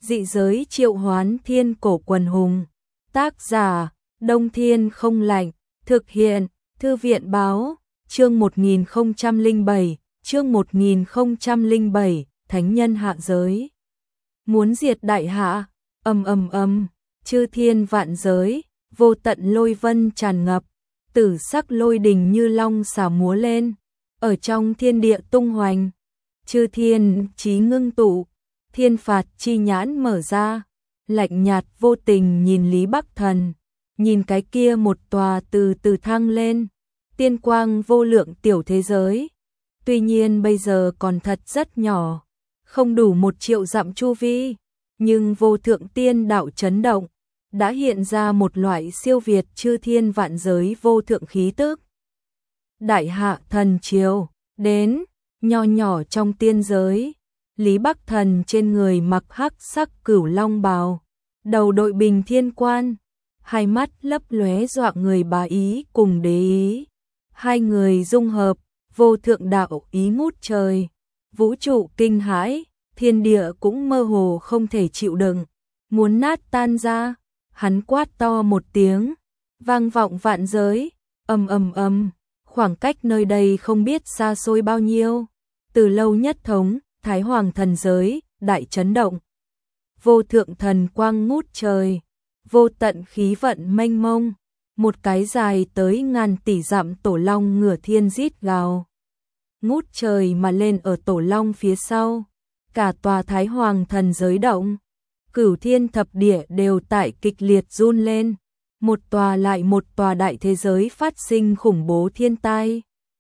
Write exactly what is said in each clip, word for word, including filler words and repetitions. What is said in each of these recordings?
Dị giới triệu hoán thiên cổ quần hùng. Tác giả, Đông Thiên không lạnh. Thực hiện, Thư viện báo. Chương một nghìn không trăm lẻ bảy, chương một nghìn không trăm lẻ bảy, thánh nhân hạ giới. Muốn diệt đại hạ, ầm ầm ầm, chư thiên vạn giới, vô tận lôi vân tràn ngập, tử sắc lôi đình như long xà múa lên, ở trong thiên địa tung hoành. Chư thiên chí ngưng tụ, thiên phạt chi nhãn mở ra, lạnh nhạt vô tình nhìn Lý Bắc Thần, nhìn cái kia một tòa từ từ thăng lên, tiên quang vô lượng tiểu thế giới. Tuy nhiên bây giờ còn thật rất nhỏ, không đủ một triệu dặm chu vi, nhưng vô thượng tiên đạo chấn động, đã hiện ra một loại siêu việt chư thiên vạn giới vô thượng khí tức. Đại hạ thần triều, đến, nho nhỏ trong tiên giới, Lý Bắc Thần trên người mặc hắc sắc cửu long bào, đầu đội bình thiên quan, hai mắt lấp lóe dọa người bá ý cùng đế ý. Hai người dung hợp, vô thượng đạo ý ngút trời, vũ trụ kinh hãi, thiên địa cũng mơ hồ không thể chịu đựng, muốn nát tan ra. Hắn quát to một tiếng, vang vọng vạn giới, ầm ầm ầm, khoảng cách nơi đây không biết xa xôi bao nhiêu. Từ lâu nhất thống, Thái Hoàng thần giới, đại chấn động. Vô thượng thần quang ngút trời, vô tận khí vận mênh mông, một cái dài tới ngàn tỷ dặm tổ long ngửa thiên rít gào. Ngút trời mà lên ở tổ long phía sau, cả tòa Thái Hoàng thần giới động. Cửu thiên thập địa đều tại kịch liệt run lên, một tòa lại một tòa đại thế giới phát sinh khủng bố thiên tai.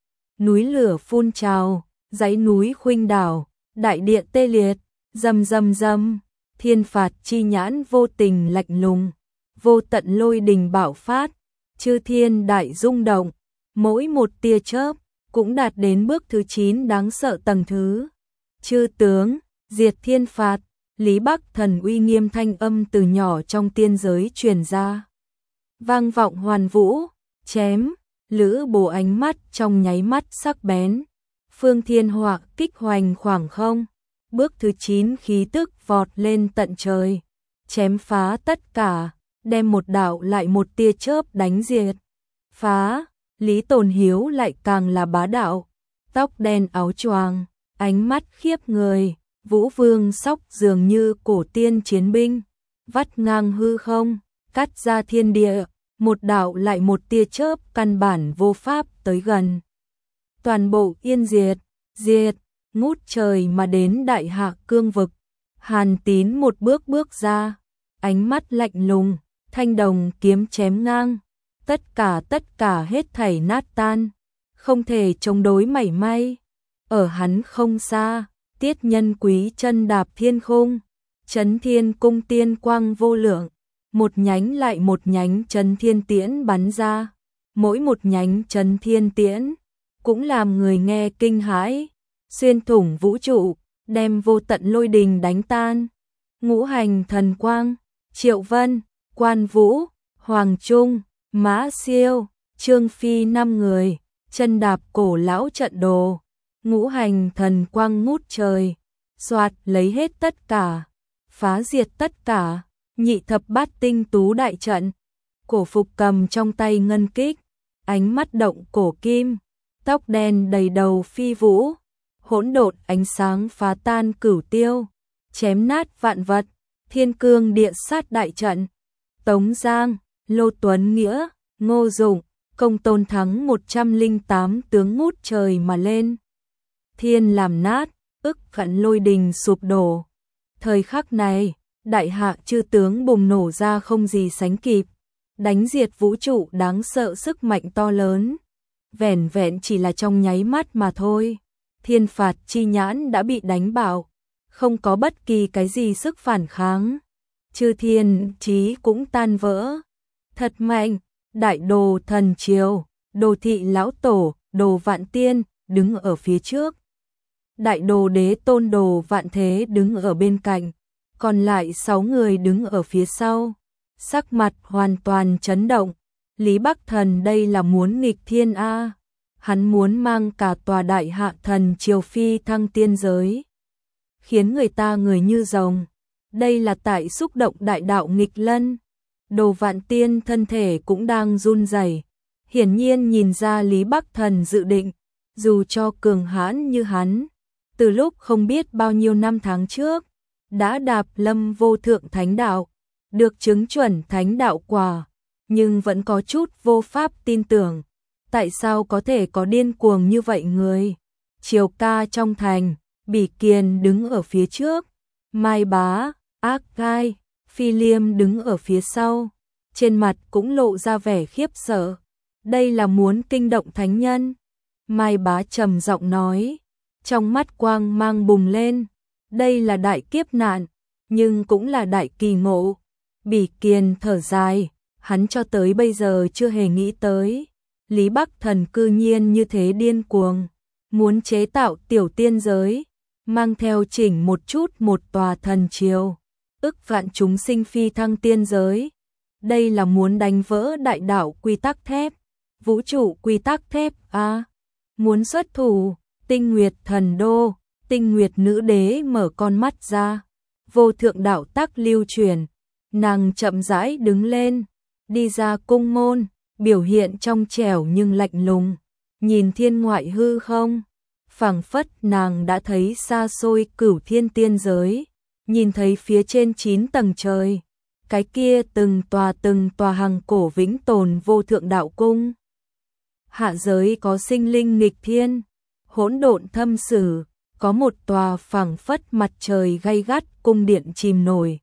Núi lửa phun trào, dãy núi khuynh đảo, đại địa tê liệt, rầm rầm rầm, thiên phạt chi nhãn vô tình lạnh lùng, vô tận lôi đình bạo phát, chư thiên đại rung động, mỗi một tia chớp cũng đạt đến bước thứ chín đáng sợ tầng thứ. Chư tướng, diệt thiên phạt. Lý Bắc Thần uy nghiêm thanh âm từ nhỏ trong tiên giới truyền ra, vang vọng hoàn vũ, chém. Lữ Bố ánh mắt trong nháy mắt sắc bén, phương thiên họa kích hoành khoảng không, bước thứ chín khí tức vọt lên tận trời, chém phá tất cả, đem một đạo lại một tia chớp đánh diệt. Phá, Lý Tồn Hiếu lại càng là bá đạo, tóc đen áo choàng, ánh mắt khiếp người. Vũ Vương sóc dường như cổ tiên chiến binh, vắt ngang hư không, cắt ra thiên địa, một đạo lại một tia chớp căn bản vô pháp tới gần. Toàn bộ yên diệt, diệt, ngút trời mà đến đại hạ cương vực. Hàn Tín một bước bước ra, ánh mắt lạnh lùng, thanh đồng kiếm chém ngang, tất cả tất cả hết thảy nát tan, không thể chống đối mảy may. Ở hắn không xa, Tiết Nhân Quý chân đạp thiên khung, Chấn Thiên cung tiên quang vô lượng, một nhánh lại một nhánh Chấn Thiên tiễn bắn ra, mỗi một nhánh Chấn Thiên tiễn cũng làm người nghe kinh hãi, xuyên thủng vũ trụ, đem vô tận lôi đình đánh tan. Ngũ hành thần quang, Triệu Vân, Quan Vũ, Hoàng Trung, Mã Siêu, Trương Phi năm người, chân đạp cổ lão trận đồ. Ngũ hành thần quang ngút trời, soạt lấy hết tất cả, phá diệt tất cả. Nhị thập bát tinh tú đại trận, Cổ Phục cầm trong tay ngân kích, ánh mắt động cổ kim, tóc đen đầy đầu phi vũ, hỗn độn ánh sáng phá tan cửu tiêu, chém nát vạn vật. Thiên cương địa sát đại trận, Tống Giang, Lô Tuấn Nghĩa, Ngô Dụng, Công Tôn Thắng một trăm lẻ tám tướng ngút trời mà lên. Thiên làm nát, ức khẩn lôi đình sụp đổ. Thời khắc này, đại hạ chư tướng bùng nổ ra không gì sánh kịp, đánh diệt vũ trụ đáng sợ sức mạnh to lớn. Vẻn vẹn chỉ là trong nháy mắt mà thôi, thiên phạt chi nhãn đã bị đánh bạo, không có bất kỳ cái gì sức phản kháng. Chư thiên chí cũng tan vỡ. Thật mạnh, đại đồ thần triều, Đồ thị lão tổ, Đồ Vạn Tiên đứng ở phía trước. Đại đồ đế tôn Đồ Vạn Thế đứng ở bên cạnh, còn lại sáu người đứng ở phía sau, sắc mặt hoàn toàn chấn động. Lý Bắc Thần đây là muốn nghịch thiên a, hắn muốn mang cả tòa đại hạ thần triều phi thăng tiên giới, khiến người ta người như rồng. Đây là tại xúc động đại đạo nghịch lân. Đồ Vạn Tiên thân thể cũng đang run rẩy, hiển nhiên nhìn ra Lý Bắc Thần dự định, dù cho cường hãn như hắn, từ lúc không biết bao nhiêu năm tháng trước, đã đạp lâm vô thượng thánh đạo, được chứng chuẩn thánh đạo quả, nhưng vẫn có chút vô pháp tin tưởng, tại sao có thể có điên cuồng như vậy người. Triều ca trong thành, Bỉ Kiền đứng ở phía trước, Mai Bá, Ác Gai, Phi Liêm đứng ở phía sau, trên mặt cũng lộ ra vẻ khiếp sợ. Đây là muốn kinh động thánh nhân. Mai Bá trầm giọng nói, trong mắt quang mang bùng lên, đây là đại kiếp nạn, nhưng cũng là đại kỳ ngộ. Bỉ Kiền thở dài, hắn cho tới bây giờ chưa hề nghĩ tới, Lý Bắc Thần cư nhiên như thế điên cuồng, muốn chế tạo tiểu tiên giới, mang theo chỉnh một chút một tòa thần triều, ức vạn chúng sinh phi thăng tiên giới. Đây là muốn đánh vỡ đại đạo quy tắc thép, vũ trụ quy tắc thép à, muốn xuất thủ. Tinh Nguyệt Thần Đô, Tinh Nguyệt Nữ Đế mở con mắt ra, vô thượng đạo tắc lưu truyền, nàng chậm rãi đứng lên, đi ra cung môn, biểu hiện trong trẻo nhưng lạnh lùng, nhìn thiên ngoại hư không, phảng phất nàng đã thấy xa xôi cửu thiên tiên giới, nhìn thấy phía trên chín tầng trời, cái kia từng tòa từng tòa hằng cổ vĩnh tồn vô thượng đạo cung. Hạ giới có sinh linh nghịch thiên, hỗn độn thâm sử, có một tòa phảng phất mặt trời gay gắt cung điện chìm nổi.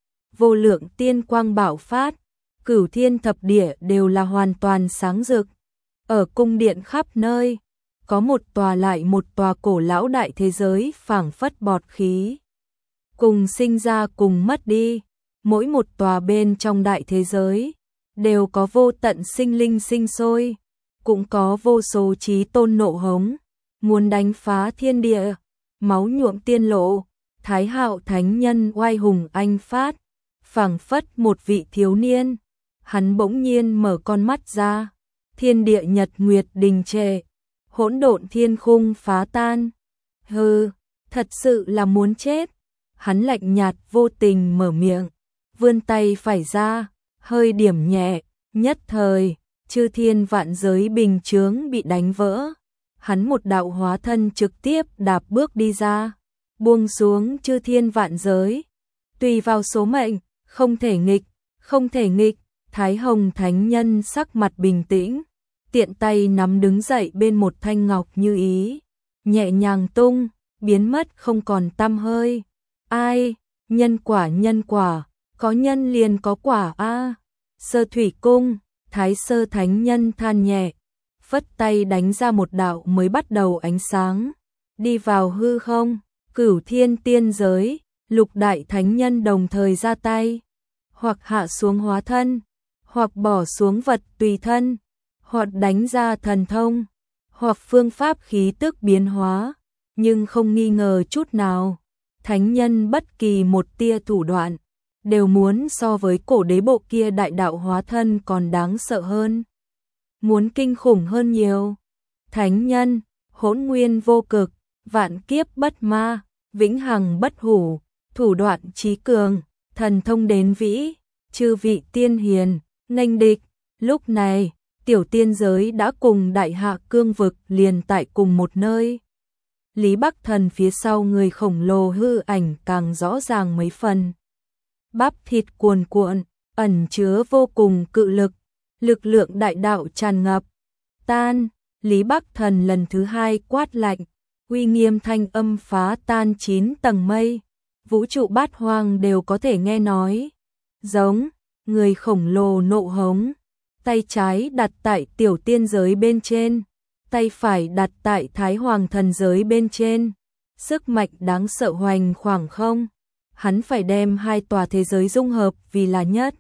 Vô lượng tiên quang bạo phát, cửu thiên thập địa đều là hoàn toàn sáng rực. Ở cung điện khắp nơi, có một tòa lại một tòa cổ lão đại thế giới phảng phất bọt khí. Cùng sinh ra cùng mất đi, mỗi một tòa bên trong đại thế giới, đều có vô tận sinh linh sinh sôi, cũng có vô số chí tôn nộ hống, muốn đánh phá thiên địa, máu nhuộm tiên lộ, Thái Hạo thánh nhân oai hùng anh phát, phảng phất một vị thiếu niên, hắn bỗng nhiên mở con mắt ra, thiên địa nhật nguyệt đình trệ, hỗn độn thiên khung phá tan. Hừ, thật sự là muốn chết. Hắn lạnh nhạt vô tình mở miệng, vươn tay phải ra, hơi điểm nhẹ, nhất thời, chư thiên vạn giới bình chướng bị đánh vỡ. Hắn một đạo hóa thân trực tiếp đạp bước đi ra, buông xuống chư thiên vạn giới. Tùy vào số mệnh, không thể nghịch, không thể nghịch. Thái Hồng thánh nhân sắc mặt bình tĩnh, tiện tay nắm đứng dậy bên một thanh ngọc như ý, nhẹ nhàng tung, biến mất không còn tăm hơi. Ai, nhân quả nhân quả, có nhân liền có quả a. Sơ Thủy Cung, Thái Sơ thánh nhân than nhẹ, phất tay đánh ra một đạo mới bắt đầu ánh sáng, đi vào hư không. Cửu thiên tiên giới, lục đại thánh nhân đồng thời ra tay, hoặc hạ xuống hóa thân, hoặc bỏ xuống vật tùy thân, hoặc đánh ra thần thông, hoặc phương pháp khí tức biến hóa, nhưng không nghi ngờ chút nào, thánh nhân bất kỳ một tia thủ đoạn, đều muốn so với cổ đế bộ kia đại đạo hóa thân còn đáng sợ hơn, muốn kinh khủng hơn nhiều. Thánh nhân, hỗn nguyên vô cực, vạn kiếp bất ma, vĩnh hằng bất hủ, thủ đoạn trí cường, thần thông đến vĩ, chư vị tiên hiền, nghênh địch. Lúc này, tiểu tiên giới đã cùng đại hạ cương vực liền tại cùng một nơi. Lý Bắc Thần phía sau người khổng lồ hư ảnh càng rõ ràng mấy phần. Bắp thịt cuồn cuộn, ẩn chứa vô cùng cự lực, lực lượng đại đạo tràn ngập. Tan, Lý Bắc Thần lần thứ hai quát lạnh, uy nghiêm thanh âm phá tan chín tầng mây, vũ trụ bát hoang đều có thể nghe nói. Giống, người khổng lồ nộ hống, tay trái đặt tại tiểu tiên giới bên trên, tay phải đặt tại thái hoàng thần giới bên trên, sức mạnh đáng sợ hoành khoảng không, hắn phải đem hai tòa thế giới dung hợp vì là nhất.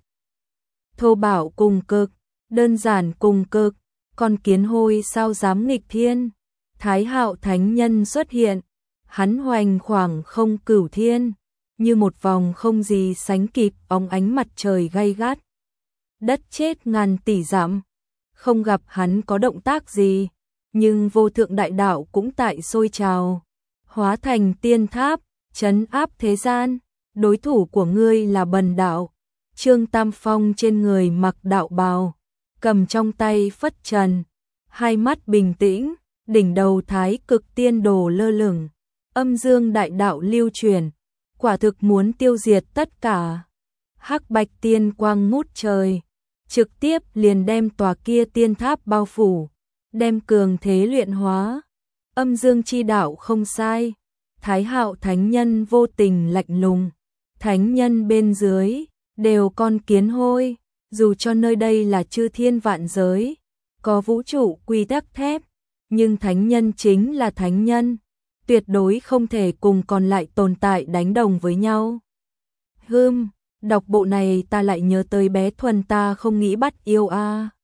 Thô bạo cùng cực, đơn giản cùng cực, con kiến hôi sao dám nghịch thiên. Thái Hạo thánh nhân xuất hiện, hắn hoành khoảng không cửu thiên, như một vòng không gì sánh kịp óng ánh mặt trời gay gắt. Đất chết ngàn tỷ dặm, không gặp hắn có động tác gì, nhưng vô thượng đại đạo cũng tại sôi trào, hóa thành tiên tháp, trấn áp thế gian. đối thủ của ngươi là Bần đạo. Trương Tam Phong trên người mặc đạo bào, cầm trong tay phất trần, hai mắt bình tĩnh, đỉnh đầu thái cực tiên đồ lơ lửng, âm dương đại đạo lưu truyền, quả thực muốn tiêu diệt tất cả. Hắc bạch tiên quang ngút trời, trực tiếp liền đem tòa kia tiên tháp bao phủ, đem cường thế luyện hóa. Âm dương chi đạo không sai, Thái Hạo thánh nhân vô tình lạnh lùng, thánh nhân bên dưới đều con kiến hôi, dù cho nơi đây là chư thiên vạn giới, có vũ trụ quy tắc thép, nhưng thánh nhân chính là thánh nhân, tuyệt đối không thể cùng còn lại tồn tại đánh đồng với nhau. Hừm, đọc bộ này ta lại nhớ tới bé Thuần ta không nghĩ bắt yêu a. À.